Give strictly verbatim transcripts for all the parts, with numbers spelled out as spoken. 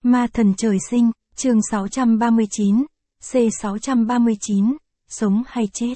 Ma thần trời sinh, chương sáu trăm ba mươi chín, C sáu trăm ba mươi chín, sống hay chết.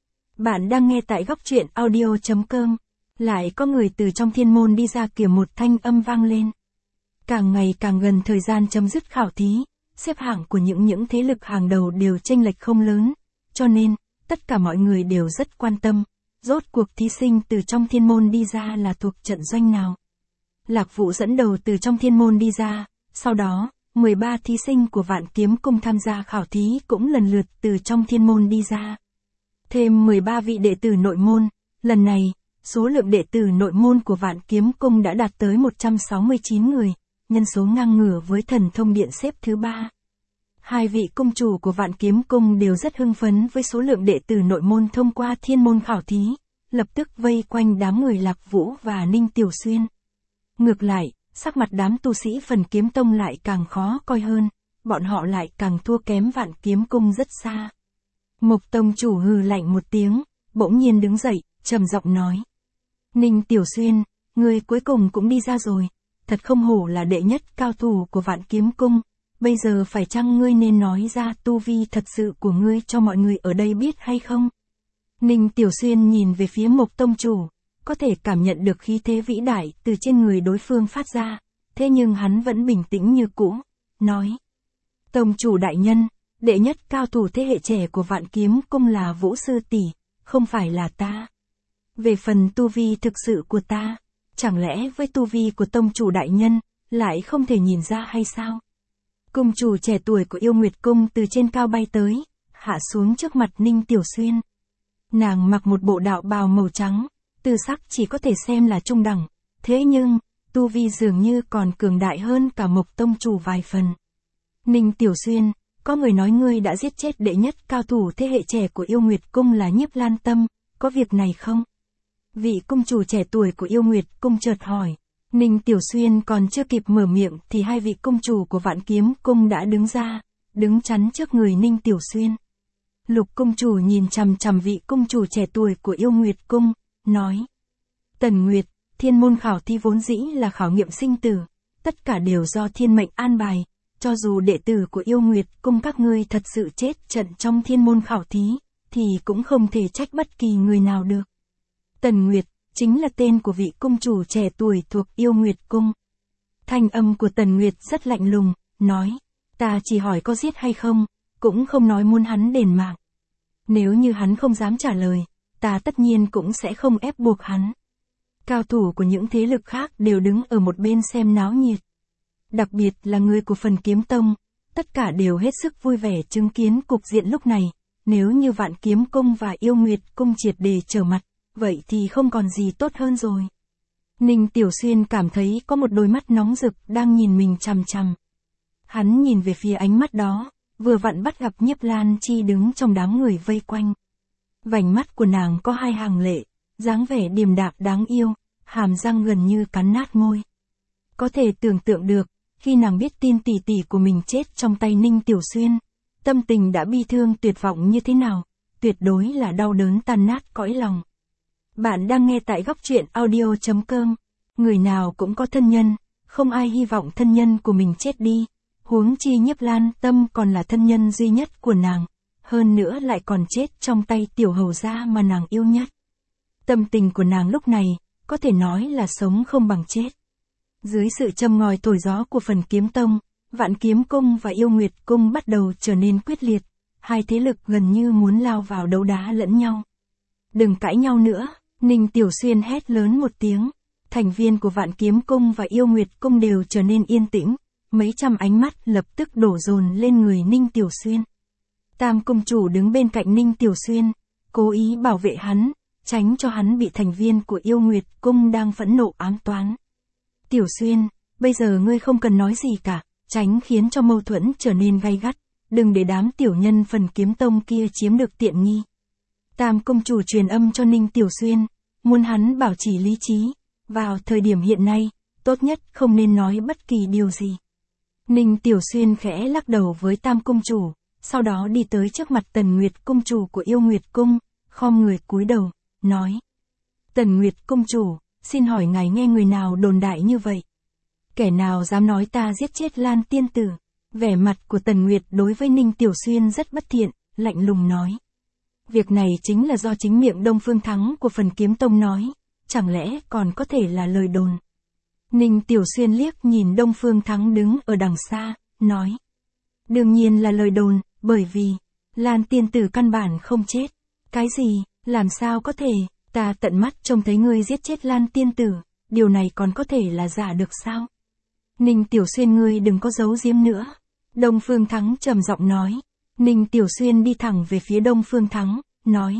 Bạn đang nghe tại góc truyện audio chấm com. Lại có người từ trong thiên môn đi ra kiểu một thanh âm vang lên. Càng ngày càng gần thời gian chấm dứt khảo thí, xếp hạng của những những thế lực hàng đầu đều chênh lệch không lớn, cho nên, tất cả mọi người đều rất quan tâm, rốt cuộc thí sinh từ trong thiên môn đi ra là thuộc trận doanh nào. Lạc Vũ dẫn đầu từ trong thiên môn đi ra, sau đó, mười ba thí sinh của Vạn Kiếm Cung tham gia khảo thí cũng lần lượt từ trong thiên môn đi ra. Thêm mười ba vị đệ tử nội môn, lần này, số lượng đệ tử nội môn của Vạn Kiếm Cung đã đạt tới một trăm sáu mươi chín người, nhân số ngang ngửa với Thần Thông Điện xếp thứ ba. Hai vị cung chủ của Vạn Kiếm Cung đều rất hưng phấn với số lượng đệ tử nội môn thông qua thiên môn khảo thí, lập tức vây quanh đám người Lạc Vũ và Ninh Tiểu Xuyên. Ngược lại, sắc mặt đám tu sĩ Phần Kiếm Tông lại càng khó coi hơn, bọn họ lại càng thua kém Vạn Kiếm Cung rất xa. Mộc Tông chủ hừ lạnh một tiếng, bỗng nhiên đứng dậy, trầm giọng nói. Ninh Tiểu Xuyên, ngươi cuối cùng cũng đi ra rồi, thật không hổ là đệ nhất cao thủ của Vạn Kiếm Cung, bây giờ phải chăng ngươi nên nói ra tu vi thật sự của ngươi cho mọi người ở đây biết hay không? Ninh Tiểu Xuyên nhìn về phía Mộc Tông chủ, có thể cảm nhận được khí thế vĩ đại từ trên người đối phương phát ra, thế nhưng hắn vẫn bình tĩnh như cũ, nói. Tông chủ đại nhân, đệ nhất cao thủ thế hệ trẻ của Vạn Kiếm Cung là Vũ Sư tỷ, không phải là ta. Về phần tu vi thực sự của ta, chẳng lẽ với tu vi của tông chủ đại nhân, lại không thể nhìn ra hay sao? Cung chủ trẻ tuổi của Yêu Nguyệt Cung từ trên cao bay tới, hạ xuống trước mặt Ninh Tiểu Xuyên. Nàng mặc một bộ đạo bào màu trắng, tư sắc chỉ có thể xem là trung đẳng, thế nhưng, tu vi dường như còn cường đại hơn cả Mộc Tông chủ vài phần. Ninh Tiểu Xuyên, có người nói ngươi đã giết chết đệ nhất cao thủ thế hệ trẻ của Yêu Nguyệt Cung là Nhiếp Lan Tâm, có việc này không? Vị cung chủ trẻ tuổi của Yêu Nguyệt Cung chợt hỏi. Ninh Tiểu Xuyên còn chưa kịp mở miệng thì hai vị cung chủ của Vạn Kiếm Cung đã đứng ra, đứng chắn trước người Ninh Tiểu Xuyên. Lục cung chủ nhìn chằm chằm vị cung chủ trẻ tuổi của Yêu Nguyệt Cung, nói. Tần Nguyệt, thiên môn khảo thi vốn dĩ là khảo nghiệm sinh tử, tất cả đều do thiên mệnh an bài, cho dù đệ tử của Yêu Nguyệt Cung các ngươi thật sự chết trận trong thiên môn khảo thí, thì cũng không thể trách bất kỳ người nào được. Tần Nguyệt, chính là tên của vị cung chủ trẻ tuổi thuộc Yêu Nguyệt Cung. Thanh âm của Tần Nguyệt rất lạnh lùng, nói, ta chỉ hỏi có giết hay không, cũng không nói muốn hắn đền mạng. Nếu như hắn không dám trả lời, ta tất nhiên cũng sẽ không ép buộc hắn. Cao thủ của những thế lực khác đều đứng ở một bên xem náo nhiệt. Đặc biệt là người của Phần Kiếm Tông, tất cả đều hết sức vui vẻ chứng kiến cục diện lúc này, nếu như Vạn Kiếm Cung và Yêu Nguyệt Cung triệt để trở mặt, vậy thì không còn gì tốt hơn rồi. Ninh Tiểu Xuyên cảm thấy có một đôi mắt nóng rực đang nhìn mình chằm chằm. Hắn nhìn về phía ánh mắt đó, vừa vặn bắt gặp Nhiếp Lan Chi đứng trong đám người vây quanh. Vành mắt của nàng có hai hàng lệ, dáng vẻ điềm đạm đáng yêu, hàm răng gần như cắn nát môi. Có thể tưởng tượng được, khi nàng biết tin tỷ tỷ của mình chết trong tay Ninh Tiểu Xuyên, tâm tình đã bi thương tuyệt vọng như thế nào, tuyệt đối là đau đớn tan nát cõi lòng. Bạn đang nghe tại góc truyện audio chấm com. Người nào cũng có thân nhân, không ai hy vọng thân nhân của mình chết đi, huống chi Nhiếp Lan Tâm còn là thân nhân duy nhất của nàng, hơn nữa lại còn chết trong tay tiểu hầu gia mà nàng yêu nhất. Tâm tình của nàng lúc này, có thể nói là sống không bằng chết. Dưới sự châm ngòi thổi gió của Phần Kiếm Tông, Vạn Kiếm Cung và Yêu Nguyệt Cung bắt đầu trở nên quyết liệt, hai thế lực gần như muốn lao vào đấu đá lẫn nhau. Đừng cãi nhau nữa. Ninh Tiểu Xuyên hét lớn một tiếng, thành viên của Vạn Kiếm Cung và Yêu Nguyệt Cung đều trở nên yên tĩnh, mấy trăm ánh mắt lập tức đổ dồn lên người Ninh Tiểu Xuyên. Tam cung chủ đứng bên cạnh Ninh Tiểu Xuyên, cố ý bảo vệ hắn, tránh cho hắn bị thành viên của Yêu Nguyệt Cung đang phẫn nộ ám toán. Tiểu Xuyên, bây giờ ngươi không cần nói gì cả, tránh khiến cho mâu thuẫn trở nên gay gắt, đừng để đám tiểu nhân Phần Kiếm Tông kia chiếm được tiện nghi. Tam công chủ truyền âm cho Ninh Tiểu Xuyên, muốn hắn bảo trì lý trí, vào thời điểm hiện nay, tốt nhất không nên nói bất kỳ điều gì. Ninh Tiểu Xuyên khẽ lắc đầu với Tam công chủ, sau đó đi tới trước mặt Tần Nguyệt công chủ của Yêu Nguyệt Cung, khom người cúi đầu, nói. Tần Nguyệt công chủ, xin hỏi ngài nghe người nào đồn đại như vậy? kẻ nào dám nói ta giết chết Lan tiên tử. Vẻ mặt của Tần Nguyệt đối với Ninh Tiểu Xuyên rất bất thiện, lạnh lùng nói. Việc này chính là do chính miệng Đông Phương Thắng của Phần Kiếm Tông nói, chẳng lẽ còn có thể là lời đồn. Ninh Tiểu Xuyên liếc nhìn Đông Phương Thắng đứng ở đằng xa, nói. Đương nhiên là lời đồn, bởi vì, Lan tiên tử căn bản không chết. Cái gì, làm sao có thể, ta tận mắt trông thấy ngươi giết chết Lan tiên tử, điều này còn có thể là giả được sao? Ninh Tiểu Xuyên ngươi đừng có giấu giếm nữa. Đông Phương Thắng trầm giọng nói. Ninh Tiểu Xuyên đi thẳng về phía Đông Phương Thắng, nói.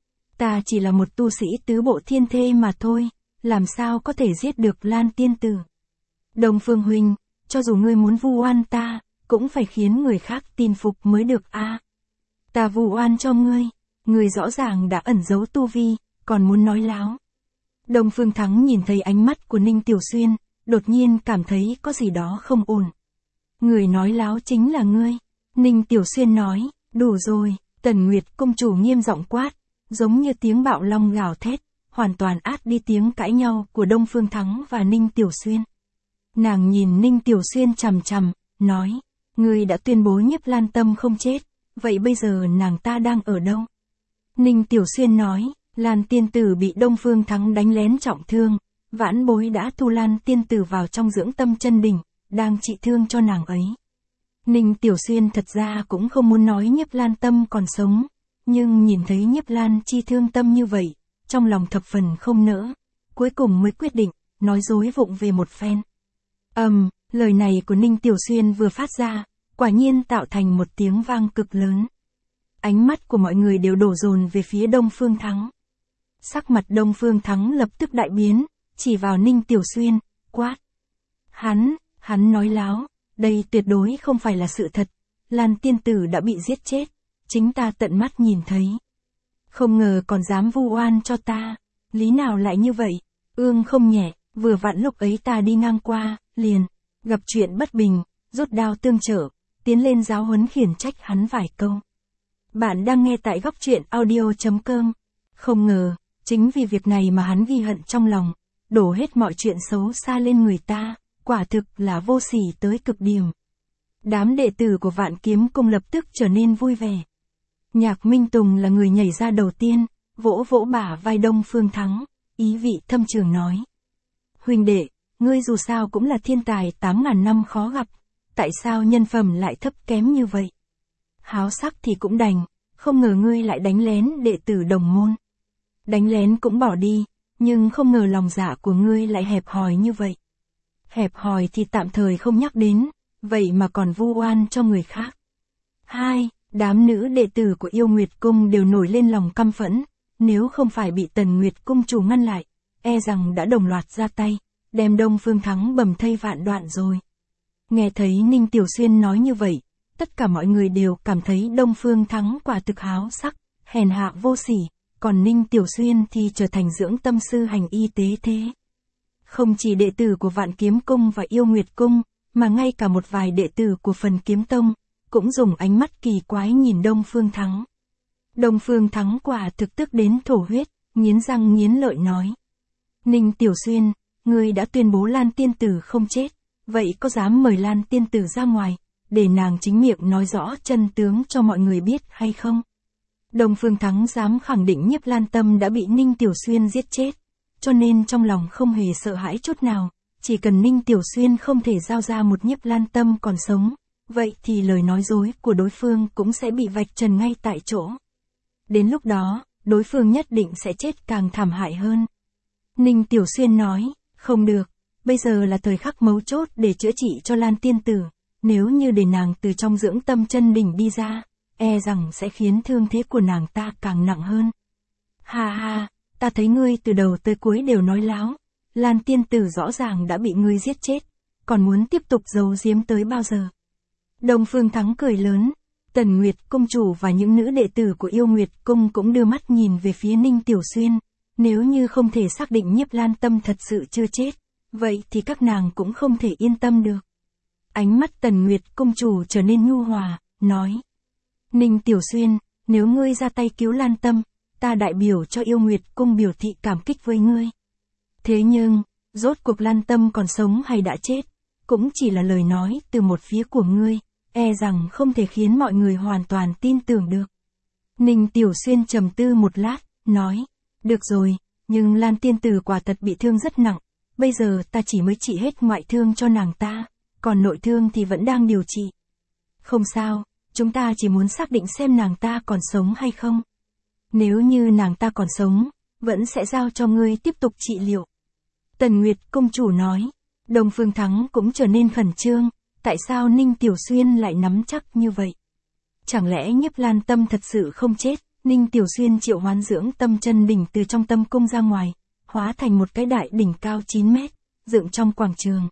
Ta chỉ là một tu sĩ tứ bộ thiên thê mà thôi, làm sao có thể giết được Lan tiên tử. Đông Phương huynh, cho dù ngươi muốn vu oan ta, cũng phải khiến người khác tin phục mới được a. À, ta vu oan cho ngươi, ngươi rõ ràng đã ẩn giấu tu vi, còn muốn nói láo. Đông Phương Thắng nhìn thấy ánh mắt của Ninh Tiểu Xuyên, đột nhiên cảm thấy có gì đó không ổn. Người nói láo chính là ngươi. Ninh Tiểu Xuyên nói, đủ rồi. Tần Nguyệt công chủ nghiêm giọng quát, giống như tiếng bạo long gào thét, hoàn toàn át đi tiếng cãi nhau của Đông Phương Thắng và Ninh Tiểu Xuyên. Nàng nhìn Ninh Tiểu Xuyên chằm chằm, nói, ngươi đã tuyên bố Nhiếp Lan Tâm không chết, vậy bây giờ nàng ta đang ở đâu? Ninh Tiểu Xuyên nói, Lan tiên tử bị Đông Phương Thắng đánh lén trọng thương, vãn bối đã thu Lan tiên tử vào trong dưỡng tâm chân đỉnh, đang trị thương cho nàng ấy. Ninh Tiểu Xuyên thật ra cũng không muốn nói Nhiếp Lan Tâm còn sống, nhưng nhìn thấy Nhiếp Lan chi thương tâm như vậy, trong lòng thập phần không nỡ, cuối cùng mới quyết định, nói dối vụng về một phen. Ầm, um, lời này của Ninh Tiểu Xuyên vừa phát ra, quả nhiên tạo thành một tiếng vang cực lớn. Ánh mắt của mọi người đều đổ dồn về phía Đông Phương Thắng. Sắc mặt Đông Phương Thắng lập tức đại biến, chỉ vào Ninh Tiểu Xuyên, quát. Hắn, hắn nói láo, đây tuyệt đối không phải là sự thật, Lan tiên tử đã bị giết chết, chính ta tận mắt nhìn thấy. Không ngờ còn dám vu oan cho ta, lý nào lại như vậy, ương không nhẹ, vừa vặn lúc ấy ta đi ngang qua, liền, gặp chuyện bất bình, rút đao tương trợ, tiến lên giáo huấn khiển trách hắn vài câu. Bạn đang nghe tại góc truyện audio chấm com. Không ngờ, chính vì việc này mà hắn ghi hận trong lòng, đổ hết mọi chuyện xấu xa lên người ta, quả thực là vô sỉ tới cực điểm. Đám đệ tử của Vạn Kiếm Cung lập tức trở nên vui vẻ. Nhạc Minh Tùng là người nhảy ra đầu tiên, vỗ vỗ bả vai Đông Phương Thắng, ý vị thâm trường nói. Huynh đệ, ngươi dù sao cũng là thiên tài tám ngàn năm khó gặp, tại sao nhân phẩm lại thấp kém như vậy? Háo sắc thì cũng đành, không ngờ ngươi lại đánh lén đệ tử đồng môn. Đánh lén cũng bỏ đi, nhưng không ngờ lòng dạ của ngươi lại hẹp hòi như vậy. Hẹp hòi thì tạm thời không nhắc đến, vậy mà còn vu oan cho người khác. Hai, đám nữ đệ tử của Yêu Nguyệt Cung đều nổi lên lòng căm phẫn, nếu không phải bị Tần Nguyệt Cung chủ ngăn lại, e rằng đã đồng loạt ra tay, đem Đông Phương Thắng bầm thây vạn đoạn rồi. Nghe thấy Ninh Tiểu Xuyên nói như vậy, tất cả mọi người đều cảm thấy Đông Phương Thắng quả thực háo sắc, hèn hạ vô sỉ, còn Ninh Tiểu Xuyên thì trở thành dưỡng tâm sư hành y tế thế. Không chỉ đệ tử của Vạn Kiếm Cung và Yêu Nguyệt Cung, mà ngay cả một vài đệ tử của Phần Kiếm Tông, cũng dùng ánh mắt kỳ quái nhìn Đông Phương Thắng. Đông Phương Thắng quả thực tức đến thổ huyết, nghiến răng nghiến lợi nói. Ninh Tiểu Xuyên, ngươi đã tuyên bố Lan tiên tử không chết, vậy có dám mời Lan tiên tử ra ngoài, để nàng chính miệng nói rõ chân tướng cho mọi người biết hay không? Đông Phương Thắng dám khẳng định Nhiếp Lan Tâm đã bị Ninh Tiểu Xuyên giết chết, cho nên trong lòng không hề sợ hãi chút nào, chỉ cần Ninh Tiểu Xuyên không thể giao ra một Nhiếp Lan Tâm còn sống, vậy thì lời nói dối của đối phương cũng sẽ bị vạch trần ngay tại chỗ. Đến lúc đó, đối phương nhất định sẽ chết càng thảm hại hơn. Ninh Tiểu Xuyên nói, không được, bây giờ là thời khắc mấu chốt để chữa trị cho Lan tiên tử, nếu như để nàng từ trong dưỡng tâm chân đỉnh đi ra, e rằng sẽ khiến thương thế của nàng ta càng nặng hơn. Ha ha, ta thấy ngươi từ đầu tới cuối đều nói láo, Lan tiên tử rõ ràng đã bị ngươi giết chết, còn muốn tiếp tục giấu giếm tới bao giờ? Đông Phương Thắng cười lớn, Tần Nguyệt Cung chủ và những nữ đệ tử của Yêu Nguyệt Cung cũng đưa mắt nhìn về phía Ninh Tiểu Xuyên, nếu như không thể xác định Nhiếp Lan Tâm thật sự chưa chết, vậy thì các nàng cũng không thể yên tâm được. Ánh mắt Tần Nguyệt Cung chủ trở nên nhu hòa, nói. Ninh Tiểu Xuyên, nếu ngươi ra tay cứu Lan Tâm, ta đại biểu cho Yêu Nguyệt Cung biểu thị cảm kích với ngươi. Thế nhưng, rốt cuộc Lan Tâm còn sống hay đã chết, cũng chỉ là lời nói từ một phía của ngươi, e rằng không thể khiến mọi người hoàn toàn tin tưởng được. Ninh Tiểu Xuyên trầm tư một lát, nói, được rồi, nhưng Lan tiên tử quả thật bị thương rất nặng, bây giờ ta chỉ mới trị hết ngoại thương cho nàng ta, còn nội thương thì vẫn đang điều trị. Không sao, chúng ta chỉ muốn xác định xem nàng ta còn sống hay không. Nếu như nàng ta còn sống, vẫn sẽ giao cho ngươi tiếp tục trị liệu. Tần Nguyệt công chủ nói. Đông Phương Thắng cũng trở nên khẩn trương, tại sao Ninh Tiểu Xuyên lại nắm chắc như vậy? Chẳng lẽ Nhiếp Lan Tâm thật sự không chết? Ninh Tiểu Xuyên triệu hoán dưỡng tâm chân đỉnh từ trong tâm cung ra ngoài, hóa thành một cái đại đỉnh cao chín mét, dựng trong quảng trường.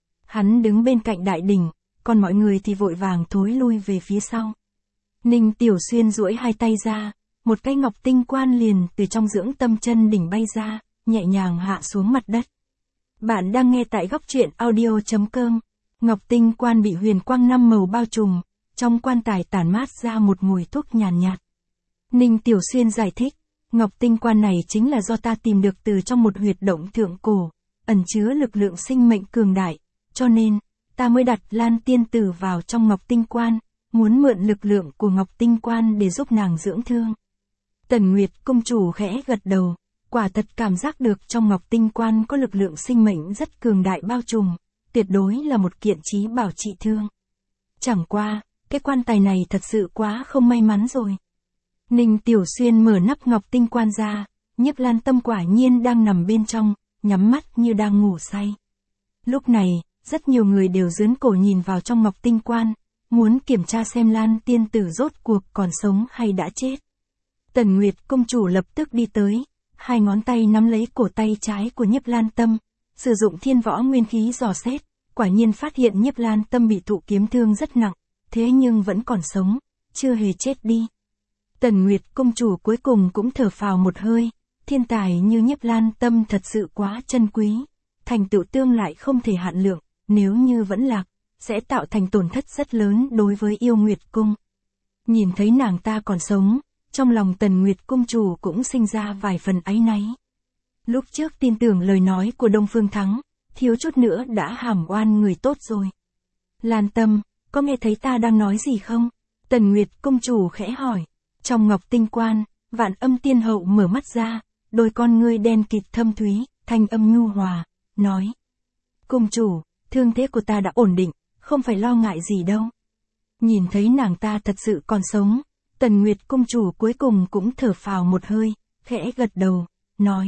Hắn đứng bên cạnh đại đỉnh, còn mọi người thì vội vàng thối lui về phía sau. Ninh Tiểu Xuyên duỗi hai tay ra, một cái ngọc tinh quan liền từ trong dưỡng tâm chân đỉnh bay ra, nhẹ nhàng hạ xuống mặt đất. Bạn đang nghe tại góc truyện audio chấm com. Ngọc tinh quan bị huyền quang năm màu bao trùm, trong quan tài tản mát ra một mùi thuốc nhàn nhạt, nhạt. Ninh Tiểu Xuyên giải thích, ngọc tinh quan này chính là do ta tìm được từ trong một huyệt động thượng cổ, ẩn chứa lực lượng sinh mệnh cường đại, cho nên, ta mới đặt Lan tiên tử vào trong ngọc tinh quan, muốn mượn lực lượng của ngọc tinh quan để giúp nàng dưỡng thương. Tần Nguyệt công chủ khẽ gật đầu, quả thật cảm giác được trong ngọc tinh quan có lực lượng sinh mệnh rất cường đại bao trùm, tuyệt đối là một kiện chí bảo trị thương. Chẳng qua, cái quan tài này thật sự quá không may mắn rồi. Ninh Tiểu Xuyên mở nắp ngọc tinh quan ra, Nhiếp Lan Tâm quả nhiên đang nằm bên trong, nhắm mắt như đang ngủ say. Lúc này, rất nhiều người đều giương cổ nhìn vào trong ngọc tinh quan, muốn kiểm tra xem Lan tiên tử rốt cuộc còn sống hay đã chết. Tần Nguyệt công chủ lập tức đi tới, hai ngón tay nắm lấy cổ tay trái của Nhiếp Lan Tâm, sử dụng thiên võ nguyên khí dò xét, quả nhiên phát hiện Nhiếp Lan Tâm bị thụ kiếm thương rất nặng, thế nhưng vẫn còn sống, chưa hề chết đi. Tần Nguyệt công chủ cuối cùng cũng thở phào một hơi, thiên tài như Nhiếp Lan Tâm thật sự quá chân quý, thành tựu tương lại không thể hạn lượng, nếu như vẫn lạc, sẽ tạo thành tổn thất rất lớn đối với Yêu Nguyệt cung. Nhìn thấy nàng ta còn sống, trong lòng Tần Nguyệt công chủ cũng sinh ra vài phần áy náy. Lúc trước tin tưởng lời nói của Đông Phương Thắng, thiếu chút nữa đã hàm oan người tốt rồi. Lan Tâm, có nghe thấy ta đang nói gì không? Tần Nguyệt công chủ khẽ hỏi. Trong ngọc tinh quan, Vạn Âm tiên hậu mở mắt ra, đôi con ngươi đen kịt thâm thúy, thanh âm nhu hòa, nói. Công chủ, thương thế của ta đã ổn định, không phải lo ngại gì đâu. Nhìn thấy nàng ta thật sự còn sống, Tần Nguyệt công chủ cuối cùng cũng thở phào một hơi, khẽ gật đầu, nói.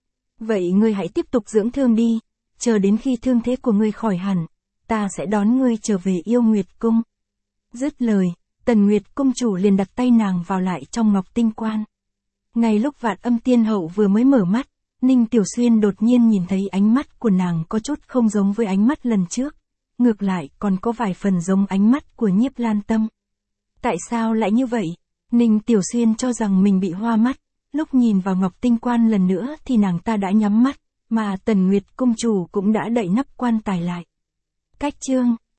Vậy ngươi hãy tiếp tục dưỡng thương đi, chờ đến khi thương thế của ngươi khỏi hẳn, ta sẽ đón ngươi trở về Yêu Nguyệt cung. Dứt lời, Tần Nguyệt công chủ liền đặt tay nàng vào lại trong ngọc tinh quan. Ngay lúc Vạn Âm tiên hậu vừa mới mở mắt, Ninh Tiểu Xuyên đột nhiên nhìn thấy ánh mắt của nàng có chút không giống với ánh mắt lần trước, ngược lại còn có vài phần giống ánh mắt của Nhiếp Lan Tâm. Tại sao lại như vậy? Ninh Tiểu Xuyên cho rằng mình bị hoa mắt, lúc nhìn vào ngọc tinh quan lần nữa thì nàng ta đã nhắm mắt, mà Tần Nguyệt công chủ cũng đã đậy nắp quan tài lại. Cách chương